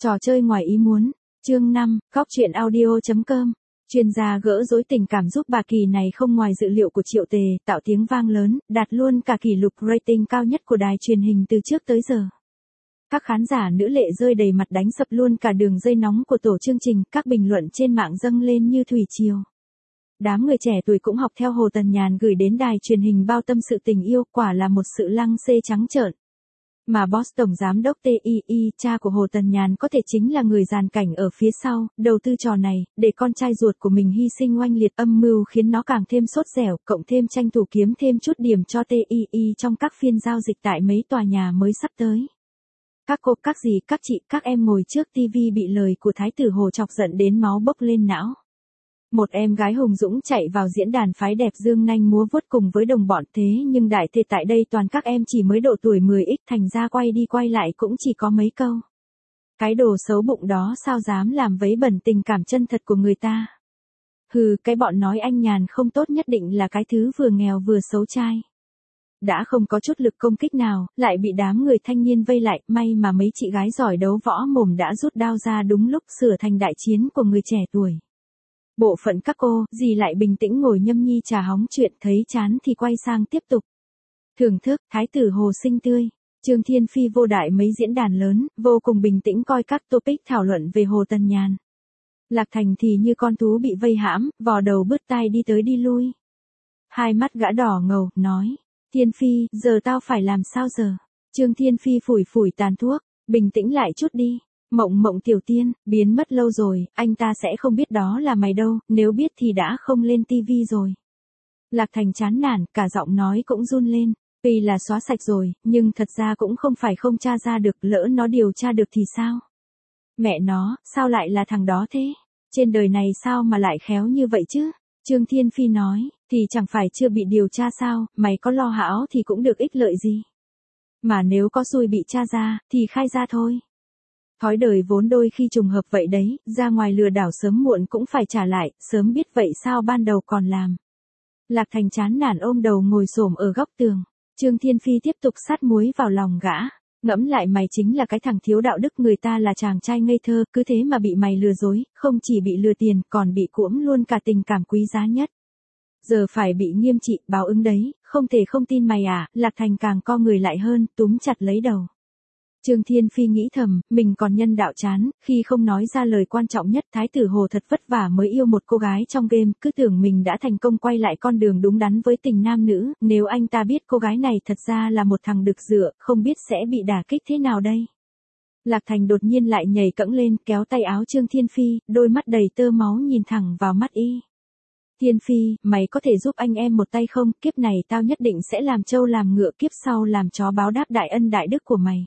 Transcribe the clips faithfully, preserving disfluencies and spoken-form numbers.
Trò chơi ngoài ý muốn. Chương năm, Góc truyện audio chấm com. Chuyên gia gỡ rối tình cảm giúp bà Kỳ này không ngoài dự liệu của Triệu Tề, tạo tiếng vang lớn, đạt luôn cả kỷ lục rating cao nhất của đài truyền hình từ trước tới giờ. Các khán giả nữ lệ rơi đầy mặt đánh sập luôn cả đường dây nóng của tổ chương trình, các bình luận trên mạng dâng lên như thủy triều. Đám người trẻ tuổi cũng học theo Hồ Tần Nhàn gửi đến đài truyền hình bao tâm sự tình yêu, quả là một sự lăng xê trắng trợn. Mà boss tổng giám đốc tê i i, cha của Hồ Tần Nhàn có thể chính là người dàn cảnh ở phía sau, đầu tư trò này, để con trai ruột của mình hy sinh oanh liệt, âm mưu khiến nó càng thêm sốt dẻo, cộng thêm tranh thủ kiếm thêm chút điểm cho tê i i trong các phiên giao dịch tại mấy tòa nhà mới sắp tới. Các cô, các dì, các chị, các em ngồi trước tivi bị lời của Thái tử Hồ chọc giận đến máu bốc lên não. Một em gái hùng dũng chạy vào diễn đàn phái đẹp dương nanh múa vuốt cùng với đồng bọn, thế nhưng đại thể tại đây toàn các em chỉ mới độ tuổi mười x, thành ra quay đi quay lại cũng chỉ có mấy câu. Cái đồ xấu bụng đó sao dám làm vấy bẩn tình cảm chân thật của người ta. Hừ, cái bọn nói anh Nhàn không tốt nhất định là cái thứ vừa nghèo vừa xấu trai. Đã không có chút lực công kích nào, lại bị đám người thanh niên vây lại, may mà mấy chị gái giỏi đấu võ mồm đã rút đao ra đúng lúc sửa thành đại chiến của người trẻ tuổi. Bộ phận các cô, dì lại bình tĩnh ngồi nhâm nhi trà hóng chuyện, thấy chán thì quay sang tiếp tục. Thưởng thức, Thái tử Hồ xinh tươi. Trương Thiên Phi vô đại mấy diễn đàn lớn, vô cùng bình tĩnh coi các topic thảo luận về Hồ Tần Nhàn. Lạc Thành thì như con thú bị vây hãm, vò đầu bứt tai đi tới đi lui. Hai mắt gã đỏ ngầu, nói. Thiên Phi, giờ tao phải làm sao giờ? Trương Thiên Phi phủi phủi tàn thuốc, bình tĩnh lại chút đi. Mộng mộng tiểu tiên, biến mất lâu rồi, anh ta sẽ không biết đó là mày đâu, nếu biết thì đã không lên tivi rồi. Lạc Thành chán nản, cả giọng nói cũng run lên, vì là xóa sạch rồi, nhưng thật ra cũng không phải không tra ra được, lỡ nó điều tra được thì sao? Mẹ nó, sao lại là thằng đó thế? Trên đời này sao mà lại khéo như vậy chứ? Trương Thiên Phi nói, thì chẳng phải chưa bị điều tra sao, mày có lo hão thì cũng được ích lợi gì. Mà nếu có xui bị tra ra, thì khai ra thôi. Thói đời vốn đôi khi trùng hợp vậy đấy, ra ngoài lừa đảo sớm muộn cũng phải trả lại, sớm biết vậy sao ban đầu còn làm. Lạc Thành chán nản ôm đầu ngồi xổm ở góc tường. Trương Thiên Phi tiếp tục sát muối vào lòng gã. Ngẫm lại mày chính là cái thằng thiếu đạo đức, người ta là chàng trai ngây thơ, cứ thế mà bị mày lừa dối, không chỉ bị lừa tiền, còn bị cuỗm luôn cả tình cảm quý giá nhất. Giờ phải bị nghiêm trị, báo ứng đấy, không thể không tin mày à, Lạc Thành càng co người lại hơn, túm chặt lấy đầu. Trương Thiên Phi nghĩ thầm, mình còn nhân đạo chán, khi không nói ra lời quan trọng nhất, Thái tử Hồ thật vất vả mới yêu một cô gái trong game, cứ tưởng mình đã thành công quay lại con đường đúng đắn với tình nam nữ, nếu anh ta biết cô gái này thật ra là một thằng đực dựa, không biết sẽ bị đả kích thế nào đây. Lạc Thành đột nhiên lại nhảy cẫng lên, kéo tay áo Trương Thiên Phi, đôi mắt đầy tơ máu nhìn thẳng vào mắt y. Thiên Phi, mày có thể giúp anh em một tay không, kiếp này tao nhất định sẽ làm trâu làm ngựa, kiếp sau làm chó báo đáp đại ân đại đức của mày.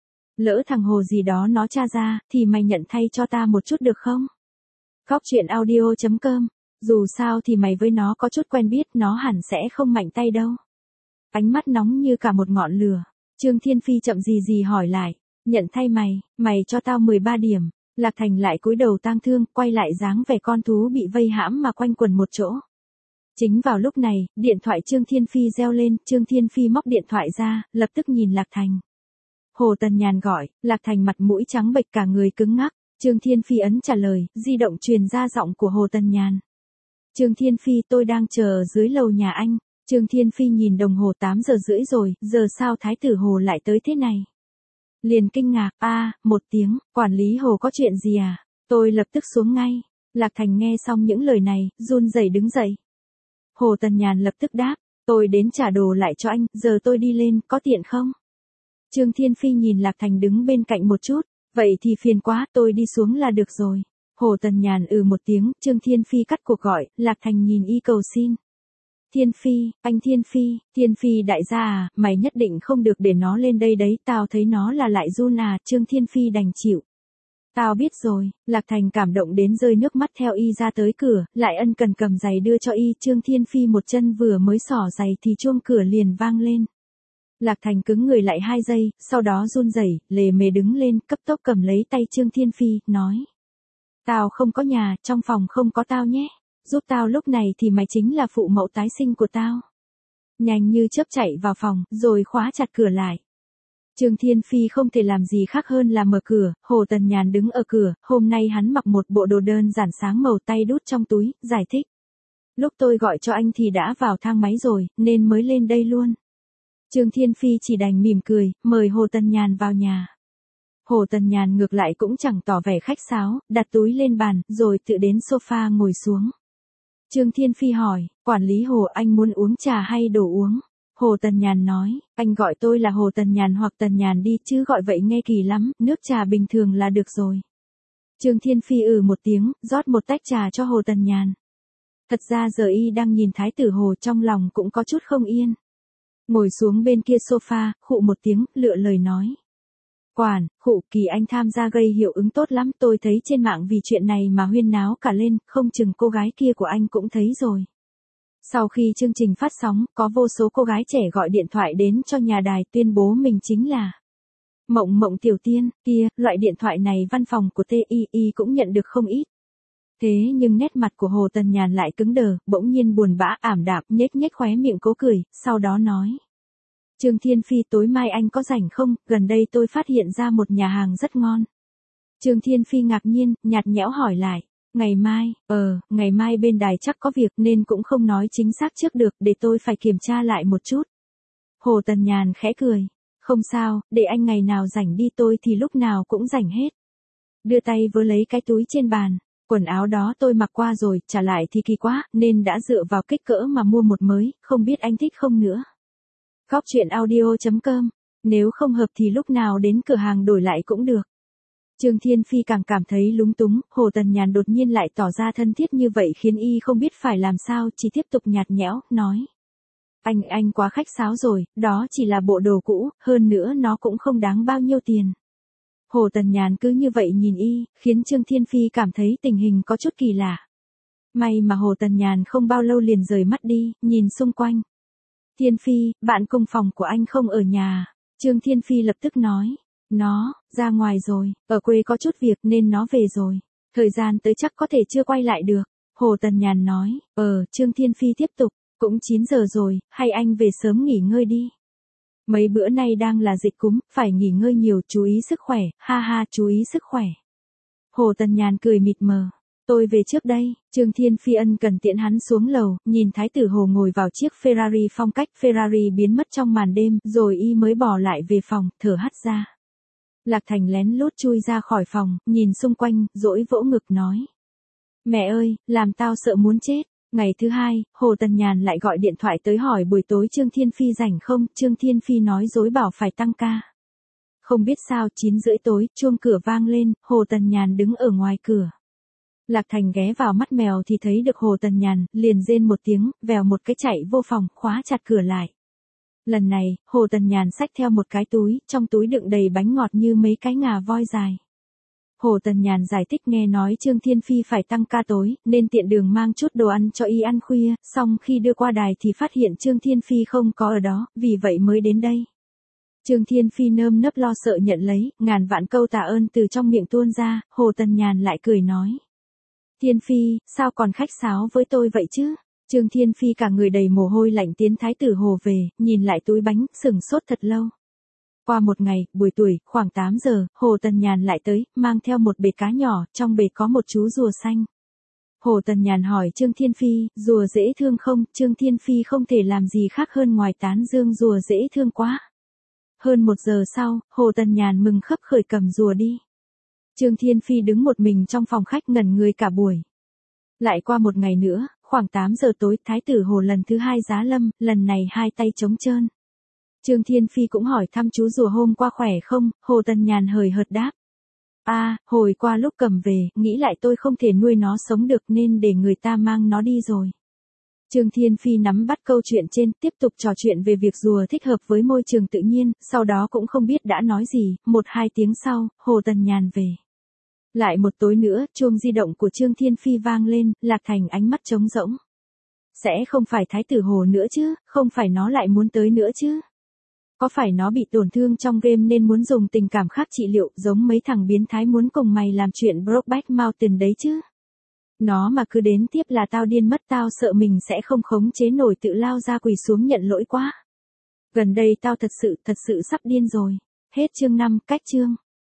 Lỡ thằng Hồ gì đó nó tra ra, thì mày nhận thay cho ta một chút được không? Góc truyện audio chấm com. Dù sao thì mày với nó có chút quen biết, nó hẳn sẽ không mạnh tay đâu. Ánh mắt nóng như cả một ngọn lửa. Trương Thiên Phi chậm gì gì hỏi lại. Nhận thay mày, mày cho tao mười ba điểm. Lạc Thành lại cúi đầu tang thương, quay lại dáng vẻ con thú bị vây hãm mà quanh quần một chỗ. Chính vào lúc này, điện thoại Trương Thiên Phi reo lên, Trương Thiên Phi móc điện thoại ra, lập tức nhìn Lạc Thành. Hồ Tần Nhàn gọi, Lạc Thành mặt mũi trắng bệch cả người cứng ngắc, Trương Thiên Phi ấn trả lời, di động truyền ra giọng của Hồ Tần Nhàn. Trương Thiên Phi, tôi đang chờ dưới lầu nhà anh. Trương Thiên Phi nhìn đồng hồ tám giờ rưỡi rồi, giờ sao Thái tử Hồ lại tới thế này? Liền kinh ngạc, a, một tiếng, quản lý Hồ có chuyện gì à? Tôi lập tức xuống ngay. Lạc Thành nghe xong những lời này, run rẩy đứng dậy. Hồ Tần Nhàn lập tức đáp, tôi đến trả đồ lại cho anh, giờ tôi đi lên, có tiện không? Trương Thiên Phi nhìn Lạc Thành đứng bên cạnh một chút, vậy thì phiền quá, tôi đi xuống là được rồi. Hồ Tần Nhàn ừ một tiếng, Trương Thiên Phi cắt cuộc gọi, Lạc Thành nhìn y cầu xin. Thiên Phi, anh Thiên Phi, Thiên Phi đại gia à, mày nhất định không được để nó lên đây đấy, tao thấy nó là lại run à, Trương Thiên Phi đành chịu. Tao biết rồi, Lạc Thành cảm động đến rơi nước mắt theo y ra tới cửa, lại ân cần cầm giày đưa cho y, Trương Thiên Phi một chân vừa mới xỏ giày thì chuông cửa liền vang lên. Lạc Thành cứng người lại hai giây, sau đó run rẩy, lề mề đứng lên, cấp tốc cầm lấy tay Trương Thiên Phi, nói. Tao không có nhà, trong phòng không có tao nhé. Giúp tao lúc này thì mày chính là phụ mẫu tái sinh của tao. Nhanh như chớp chạy vào phòng, rồi khóa chặt cửa lại. Trương Thiên Phi không thể làm gì khác hơn là mở cửa, Hồ Tần Nhàn đứng ở cửa, hôm nay hắn mặc một bộ đồ đơn giản sáng màu, tay đút trong túi, giải thích. Lúc tôi gọi cho anh thì đã vào thang máy rồi, nên mới lên đây luôn. Trương Thiên Phi chỉ đành mỉm cười, mời Hồ Tần Nhàn vào nhà. Hồ Tần Nhàn ngược lại cũng chẳng tỏ vẻ khách sáo, đặt túi lên bàn, rồi tự đến sofa ngồi xuống. Trương Thiên Phi hỏi, quản lý Hồ, anh muốn uống trà hay đồ uống? Hồ Tần Nhàn nói, anh gọi tôi là Hồ Tần Nhàn hoặc Tần Nhàn đi, chứ gọi vậy nghe kỳ lắm, nước trà bình thường là được rồi. Trương Thiên Phi ừ một tiếng, rót một tách trà cho Hồ Tần Nhàn. Thật ra giờ y đang nhìn Thái tử Hồ, trong lòng cũng có chút không yên. Ngồi xuống bên kia sofa, khụ một tiếng, lựa lời nói. Quản, khụ, Kỳ anh tham gia gây hiệu ứng tốt lắm, tôi thấy trên mạng vì chuyện này mà huyên náo cả lên, không chừng cô gái kia của anh cũng thấy rồi. Sau khi chương trình phát sóng, có vô số cô gái trẻ gọi điện thoại đến cho nhà đài tuyên bố mình chính là Mộng Mộng Tiểu Tiên, kia, loại điện thoại này văn phòng của tê i i cũng nhận được không ít. Thế nhưng nét mặt của Hồ Tần Nhàn lại cứng đờ, bỗng nhiên buồn bã ảm đạm, nhếch nhếch khóe miệng cố cười, sau đó nói. Trương Thiên Phi, tối mai anh có rảnh không, gần đây tôi phát hiện ra một nhà hàng rất ngon. Trương Thiên Phi ngạc nhiên, nhạt nhẽo hỏi lại. Ngày mai, ờ, ngày mai bên đài chắc có việc nên cũng không nói chính xác trước được, để tôi phải kiểm tra lại một chút. Hồ Tần Nhàn khẽ cười. Không sao, để anh ngày nào rảnh đi, tôi thì lúc nào cũng rảnh hết. Đưa tay vớ lấy cái túi trên bàn. Quần áo đó tôi mặc qua rồi, trả lại thì kỳ quá, nên đã dựa vào kích cỡ mà mua một mới, không biết anh thích không nữa. Góc truyện audio chấm com. Nếu không hợp thì lúc nào đến cửa hàng đổi lại cũng được. Trương Thiên Phi càng cảm thấy lúng túng, Hồ Tần Nhàn đột nhiên lại tỏ ra thân thiết như vậy khiến y không biết phải làm sao, chỉ tiếp tục nhạt nhẽo, nói. Anh, anh quá khách sáo rồi, đó chỉ là bộ đồ cũ, hơn nữa nó cũng không đáng bao nhiêu tiền. Hồ Tần Nhàn cứ như vậy nhìn y, khiến Trương Thiên Phi cảm thấy tình hình có chút kỳ lạ. May mà Hồ Tần Nhàn không bao lâu liền rời mắt đi, nhìn xung quanh. Thiên Phi, bạn cùng phòng của anh không ở nhà. Trương Thiên Phi lập tức nói. Nó, ra ngoài rồi, ở quê có chút việc nên nó về rồi. Thời gian tới chắc có thể chưa quay lại được. Hồ Tần Nhàn nói, ờ, Trương Thiên Phi tiếp tục, cũng chín giờ rồi, hay anh về sớm nghỉ ngơi đi. Mấy bữa nay đang là dịch cúm, phải nghỉ ngơi nhiều, chú ý sức khỏe, ha ha, chú ý sức khỏe. Hồ Tần Nhàn cười mịt mờ. Tôi về trước đây, Trương Thiên Phi ân cần tiễn hắn xuống lầu, nhìn Thái tử Hồ ngồi vào chiếc Ferrari phong cách Ferrari biến mất trong màn đêm, rồi y mới bỏ lại về phòng, thở hắt ra. Lạc Thành lén lút chui ra khỏi phòng, nhìn xung quanh, dỗi vỗ ngực nói. Mẹ ơi, làm tao sợ muốn chết. Ngày thứ hai, Hồ Tần Nhàn lại gọi điện thoại tới hỏi buổi tối Trương Thiên Phi rảnh không, Trương Thiên Phi nói dối bảo phải tăng ca. Không biết sao, chín rưỡi tối, chuông cửa vang lên, Hồ Tần Nhàn đứng ở ngoài cửa. Lạc Thành ghé vào mắt mèo thì thấy được Hồ Tần Nhàn, liền rên một tiếng, vèo một cái chạy vô phòng, khóa chặt cửa lại. Lần này, Hồ Tần Nhàn xách theo một cái túi, trong túi đựng đầy bánh ngọt như mấy cái ngà voi dài. Hồ Tần Nhàn giải thích nghe nói Trương Thiên Phi phải tăng ca tối, nên tiện đường mang chút đồ ăn cho y ăn khuya, xong khi đưa qua đài thì phát hiện Trương Thiên Phi không có ở đó, vì vậy mới đến đây. Trương Thiên Phi nơm nớp lo sợ nhận lấy, ngàn vạn câu tạ ơn từ trong miệng tuôn ra, Hồ Tần Nhàn lại cười nói. Thiên Phi, sao còn khách sáo với tôi vậy chứ? Trương Thiên Phi cả người đầy mồ hôi lạnh tiến Thái tử Hồ về, nhìn lại túi bánh, sửng sốt thật lâu. Qua một ngày, buổi tuổi, khoảng tám giờ, Hồ Tần Nhàn lại tới, mang theo một bể cá nhỏ, trong bể có một chú rùa xanh. Hồ Tần Nhàn hỏi Trương Thiên Phi, rùa dễ thương không? Trương Thiên Phi không thể làm gì khác hơn ngoài tán dương rùa dễ thương quá. Hơn một giờ sau, Hồ Tần Nhàn mừng khấp khởi cầm rùa đi. Trương Thiên Phi đứng một mình trong phòng khách ngẩn người cả buổi. Lại qua một ngày nữa, khoảng tám giờ tối, Thái tử Hồ lần thứ hai giá lâm, lần này hai tay trống trơn. Trương Thiên Phi cũng hỏi thăm chú rùa hôm qua khỏe không, Hồ Tần Nhàn hời hợt đáp. À, hồi qua lúc cầm về, nghĩ lại tôi không thể nuôi nó sống được nên để người ta mang nó đi rồi. Trương Thiên Phi nắm bắt câu chuyện trên, tiếp tục trò chuyện về việc rùa thích hợp với môi trường tự nhiên, sau đó cũng không biết đã nói gì, một hai tiếng sau, Hồ Tần Nhàn về. Lại một tối nữa, chuông di động của Trương Thiên Phi vang lên, Lạc Thành ánh mắt trống rỗng. Sẽ không phải Thái tử Hồ nữa chứ, không phải nó lại muốn tới nữa chứ. Có phải nó bị tổn thương trong game nên muốn dùng tình cảm khác trị liệu giống mấy thằng biến thái muốn cùng mày làm chuyện Brokeback Mountain đấy chứ? Nó mà cứ đến tiếp là tao điên mất, tao sợ mình sẽ không khống chế nổi tự lao ra quỳ xuống nhận lỗi quá. Gần đây tao thật sự, thật sự sắp điên rồi. Hết chương năm, cách chương.